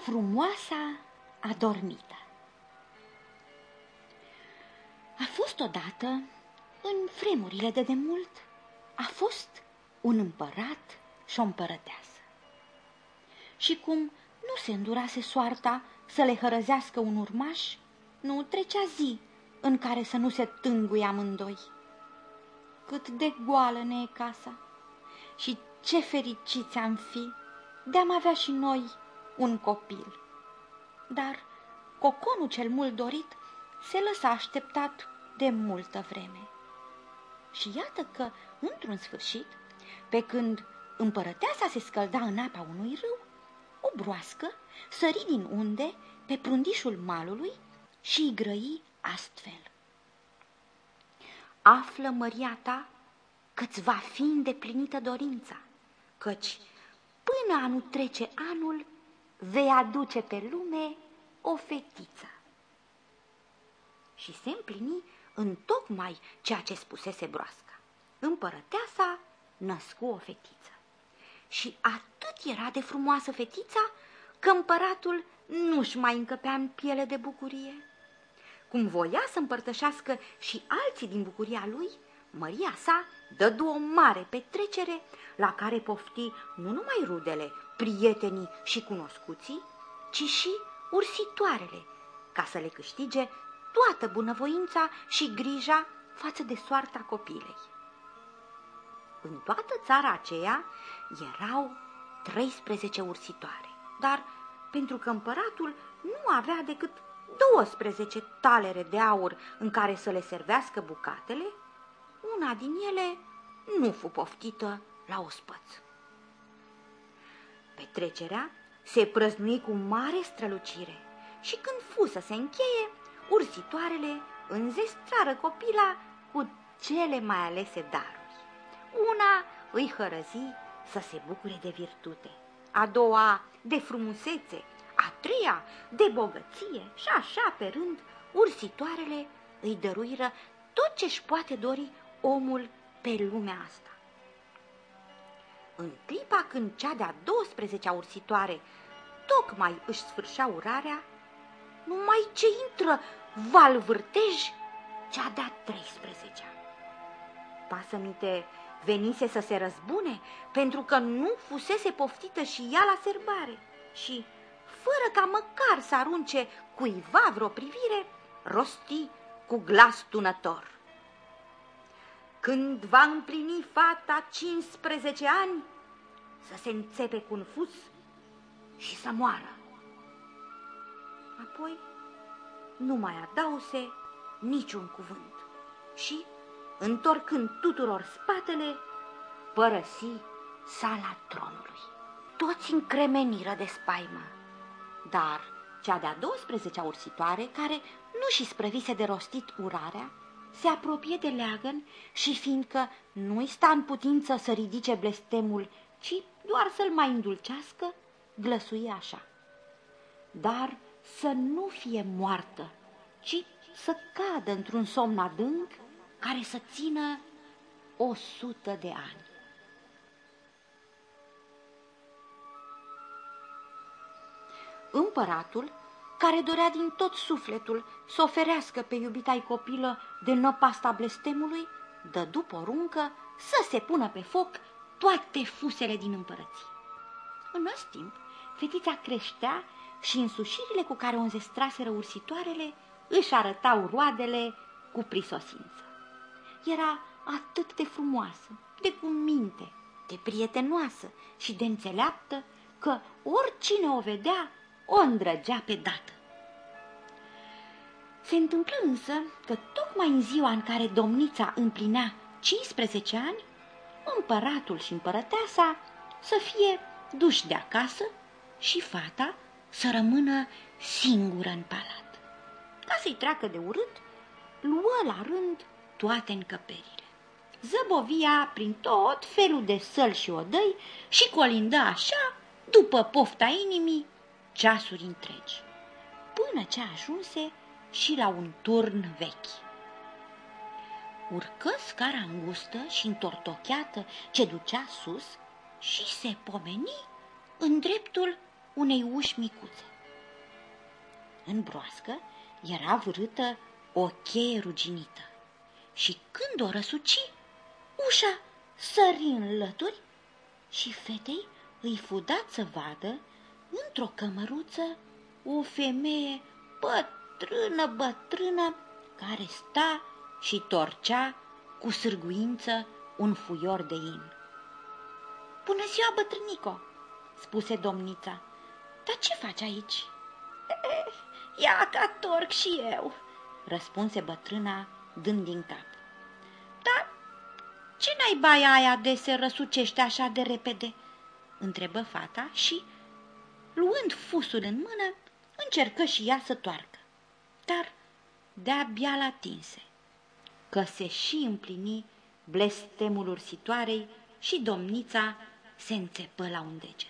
Frumoasa adormită. A fost odată, în vremurile de demult, a fost un împărat și o împărăteasă. Și cum nu se îndurase soarta să le hărăzească un urmaș, nu trecea zi în care să nu se tânguie amândoi. Cât de goală ne e casa și ce fericiți am fi de-am avea și noi un copil. Dar coconul cel mult dorit se lăsa așteptat de multă vreme. Și iată că, într-un sfârșit, pe când împărăteasa se scălda în apa unui râu, o broască sări din unde pe prundișul malului și îi grăi astfel: Află, măria ta, că-ți va fi îndeplinită dorința, căci până a nu trece anul vei aduce pe lume o fetiță. Și se împlini întocmai ceea ce spusese broasca. Împărăteasa născu o fetiță. Și atât era de frumoasă fetița că împăratul nu-și mai încăpea în piele de bucurie. Cum voia să împărtășească și alții din bucuria lui, măria sa dădu o mare petrecere la care pofti nu numai rudele, prietenii și cunoscuții, ci și ursitoarele, ca să le câștige toată bunăvoința și grija față de soarta copilei. În toată țara aceea erau 13 ursitoare, dar pentru că împăratul nu avea decât 12 talere de aur în care să le servească bucatele, una din ele nu fu poftită la ospăț. Petrecerea se prăznui cu mare strălucire și când fu să se încheie, ursitoarele înzestrară copila cu cele mai alese daruri. Una îi hărăzi să se bucure de virtute, a doua de frumusețe, a treia de bogăție și așa pe rând ursitoarele îi dăruiră tot ce-și poate dori omul pe lumea asta. În clipa când cea de-a 12-a ursitoare tocmai își sfârșea urarea, numai ce intră val vârtej cea de-a 13-a. Pasămite venise să se răzbune pentru că nu fusese poftită și ea la serbare și, fără ca măcar să arunce cuiva vreo privire, rosti cu glas tunător: Când va împlini fata 15 ani, să se înțepe cu un fus și să moară. Apoi nu mai adause niciun cuvânt și, întorcând tuturor spatele, părăsi sala tronului. Toți încremeniră de spaimă, dar cea de-a 12-a ursitoare, care nu și sprăvise de rostit urarea, se apropie de leagăn și, fiindcă nu-i sta în putință să ridice blestemul, ci doar să-l mai îndulcească, glăsuie așa: Dar să nu fie moartă, ci să cadă într-un somn adânc care să țină 100 de ani. Împăratul, care dorea din tot sufletul să oferească pe iubita-i copilă de năpasta blestemului, dădu poruncă să se pună pe foc toate fusele din împărăție. În acest timp, fetița creștea și însușirile cu care o înzestraseră ursitoarele își arătau roadele cu prisosință. Era atât de frumoasă, de cuminte, de prietenoasă și de înțeleaptă, că oricine o vedea o îndrăgea pe dată. Se întâmplă însă că tocmai în ziua în care domnița împlinea 15 ani, împăratul și împărăteasa să fie duși de acasă și fata să rămână singură în palat. Ca să-i treacă de urât, luă la rând toate încăperile. Zăbovia prin tot felul de săli și odăi și colindă așa, după pofta inimii, ceasuri întregi, până ce ajunse și la un turn vechi. Urcă scara îngustă și întortocheată ce ducea sus și se pomeni în dreptul unei uși micuțe. în broască era vârâtă o cheie ruginită și când o răsuci, ușa sări în lături și fetei îi fu dat să vadă într-o cămăruță o femeie bătrână, care sta și torcea cu sârguință un fuior de in. "Bună ziua, bătrânico!" spuse domnița. "Dar ce faci aici?" "Ia ca torc și eu," răspunse bătrâna, dând din cap. "Dar ce naiba e aia de se răsucește așa de repede?" întrebă fata și, luând fusul în mână, încercă și ea să toarcă. Dar de-abia l-atinse, că se și împlini blestemul ursitoarei și domnița se înțepă la un deget.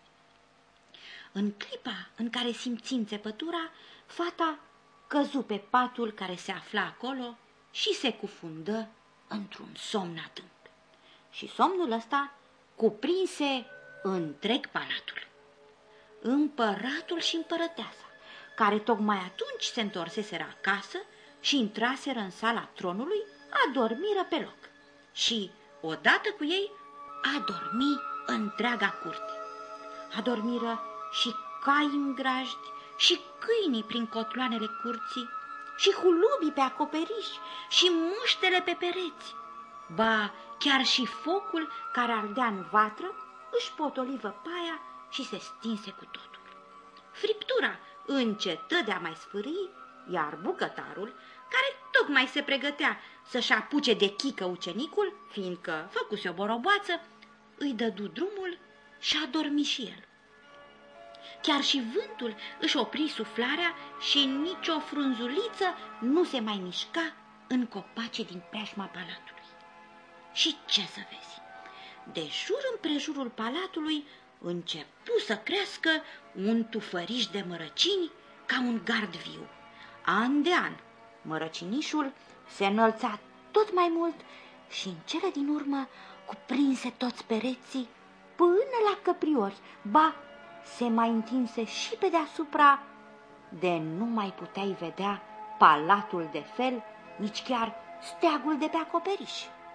În clipa în care simți înțepătura, fata căzu pe patul care se afla acolo și se cufundă într-un somn adânc. Și somnul ăsta cuprinse întreg palatul. Împăratul și împărăteasa, care tocmai atunci se întorseseră acasă și intraseră în sala tronului, adormiră pe loc. Și, odată cu ei, adormi întreaga curte. Adormiră și cai în grajdi, și câinii prin cotloanele curții, și hulubii pe acoperiș, și muștele pe pereți. Ba, chiar și focul care ardea în vatră își potoli văpaia și se stinse cu totul. Friptura încetă de a mai sfârîi, iar bucătarul, care tocmai se pregătea să-și apuce de chică ucenicul, fiindcă făcuse o boroboață, îi dădu drumul și a dormit și el. Chiar și vântul își opri suflarea și nicio frunzuliță nu se mai mișca în copacii din preajma palatului. Și ce să vezi? De jur împrejurul palatului începu să crească un tufăriș de mărăcini ca un gard viu. An de an, mărăcinișul se înălța tot mai mult și în cele din urmă cuprinse toți pereții până la căpriori, ba, se mai întinse și pe deasupra, de nu mai puteai vedea palatul de fel, nici chiar steagul de pe acoperiș.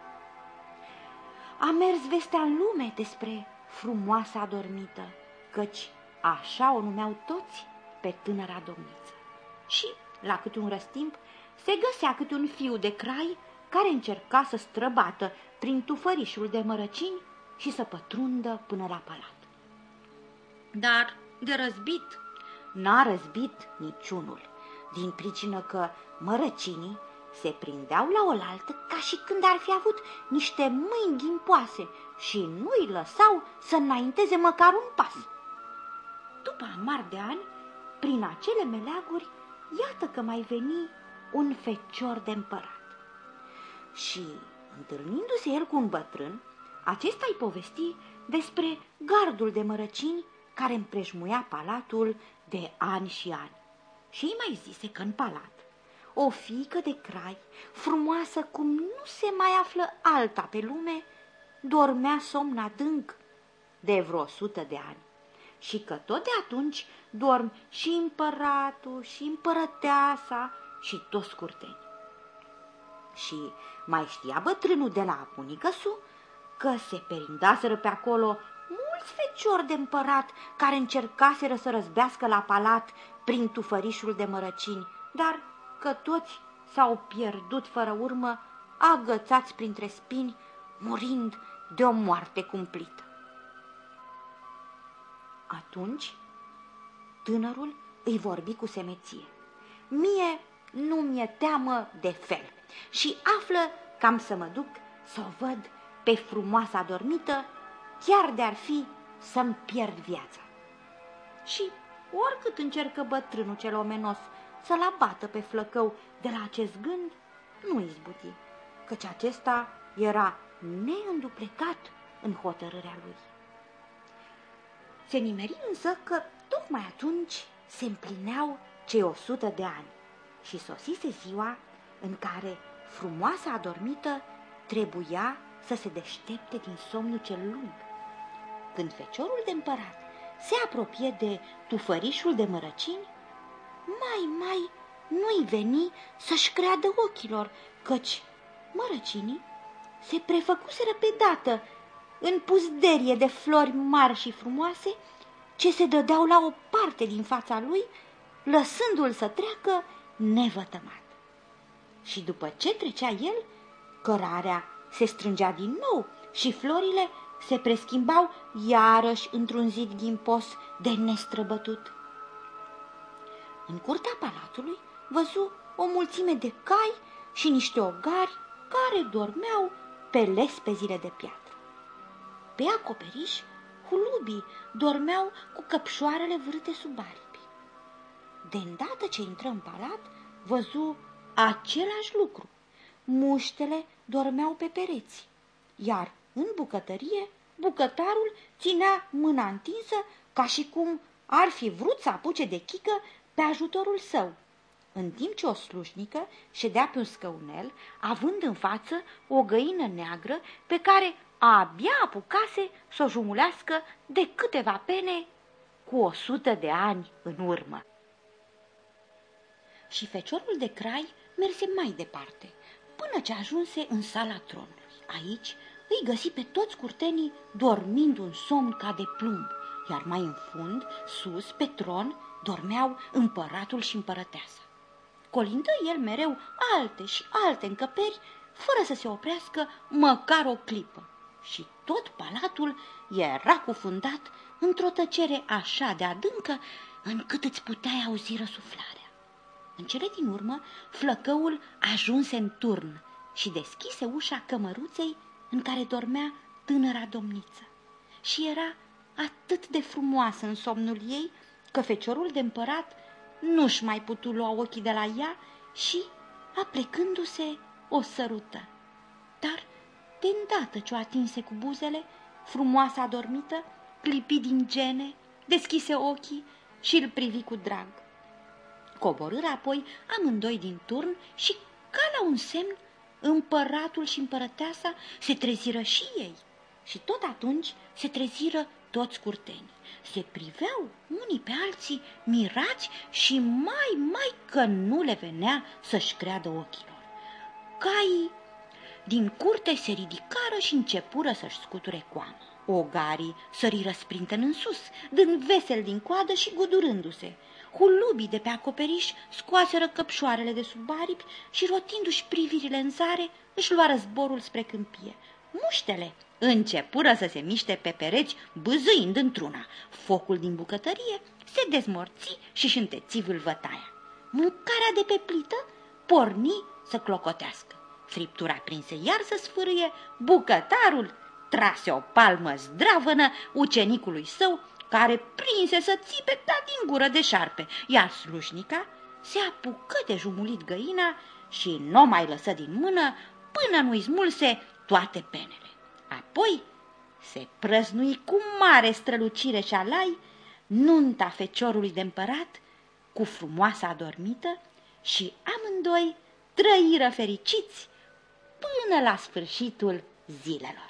A mers vestea în lume despre frumoasa adormită, căci așa o numeau toți pe tânăra domniță. Și, la câte un răstimp, se găsea câte un fiu de crai care încerca să străbată prin tufărișul de mărăcini și să pătrundă până la palat. Dar de răzbit n-a răzbit niciunul, din pricină că mărăcinii se prindeau la oaltă ca și când ar fi avut niște mâini ghimpoase și nu îi lăsau să înainteze măcar un pas. După amar de ani, prin acele meleaguri, iată că mai veni un fecior de împărat. Și, întâlnindu-se el cu un bătrân, acesta îi povesti despre gardul de mărăcini care împrejmuia palatul de ani și ani. Și îi mai zise că în palat o fiică de crai, frumoasă cum nu se mai află alta pe lume, dormea somn adânc de vreo 100 de ani și că tot de atunci dorm și împăratul și împărăteasa și toți curtenii. Și mai știa bătrânul de la bunicăsu că se perindaseră pe acolo mulți feciori de împărat care încercaseră să răzbească la palat prin tufărișul de mărăcini, dar că toți s-au pierdut fără urmă, agățați printre spini, murind de o moarte cumplită. Atunci tânărul îi vorbi cu semeție: "Mie nu mi-e teamă de fel și află că am să mă duc să o văd pe frumoasa adormită, chiar de-ar fi să-mi pierd viața." Și oricât încercă bătrânul cel omenos să-l abată pe flăcău de la acest gând, nu izbuti, căci acesta era neînduplecat în hotărârea lui. Se nimeri însă că tocmai atunci se împlineau cei 100 de ani și sosise ziua în care frumoasa adormită trebuia să se deștepte din somnul cel lung. Când feciorul de împărat se apropie de tufărișul de mărăcini, mai nu-i veni să-și creadă ochilor, căci mărăcinii se prefăcuseră pe dată în puzderie de flori mari și frumoase, ce se dădeau la o parte din fața lui, lăsându-l să treacă nevătămat. Și după ce trecea el, cărarea se strângea din nou și florile se preschimbau iarăși într-un zid ghimpos de nestrăbătut. În curtea palatului văzu o mulțime de cai și niște ogari care dormeau pe lespezile de piatră. Pe acoperiș, hulubii dormeau cu căpșoarele vârte sub aripi. De îndată ce intră în palat, văzu același lucru. Muștele dormeau pe pereți, iar în bucătărie, bucătarul ținea mâna întinsă ca și cum ar fi vrut să apuce de chică pe ajutorul său, în timp ce o slujnică ședea pe un scăunel, având în față o găină neagră pe care abia apucase să o jumulească de câteva pene cu 100 de ani în urmă. Și feciorul de crai merse mai departe, până ce ajunse în sala tronului. Aici îi găsi pe toți curtenii dormind un somn ca de plumb, iar mai în fund, sus, pe tron, dormeau împăratul și împărăteasa. Colindă el mereu alte și alte încăperi, fără să se oprească măcar o clipă. Și tot palatul era cufundat într-o tăcere așa de adâncă, încât îți puteai auzi răsuflarea. În cele din urmă, flăcăul ajunse în turn și deschise ușa cămăruței în care dormea tânăra domniță. Și era atât de frumoasă în somnul ei, că feciorul de împărat nu-și mai putu lua ochii de la ea și, aplecându-se, o sărută. Dar, de îndată ce o atinse cu buzele, frumoasa adormită clipi din gene, deschise ochii și îl privi cu drag. Coborâră apoi amândoi din turn și, ca la un semn, împăratul și împărăteasa se treziră și ei. Și tot atunci se treziră toți curtenii. Se priveau unii pe alții mirați și mai că nu le venea să-și creadă ochilor. Caii din curte se ridicară și începură să-și scuture coama. Ogarii săriră sprinten în sus, dând vesel din coadă și gudurându-se. Hulubii de pe acoperiș scoaseră căpșoarele de sub aripi și, rotindu-și privirile în zare, își luară zborul spre câmpie. Muștele începură să se miște pe pereți, bâzâind într-una. Focul din bucătărie se dezmorți și-și înteți vâlvătaia. Mâncarea de pe plită porni să clocotească. Friptura prinse iar să sfârâie, bucătarul trase o palmă zdravănă ucenicului său, care prinse să țipe ca din gură de șarpe, iar slujnica se apucă de jumulit găina și n-o mai lăsă din mână până nu-i smulse toate penele. Apoi se prăznui cu mare strălucire și alai nunta feciorului de împărat cu frumoasa adormită și amândoi trăiră fericiți până la sfârșitul zilelor.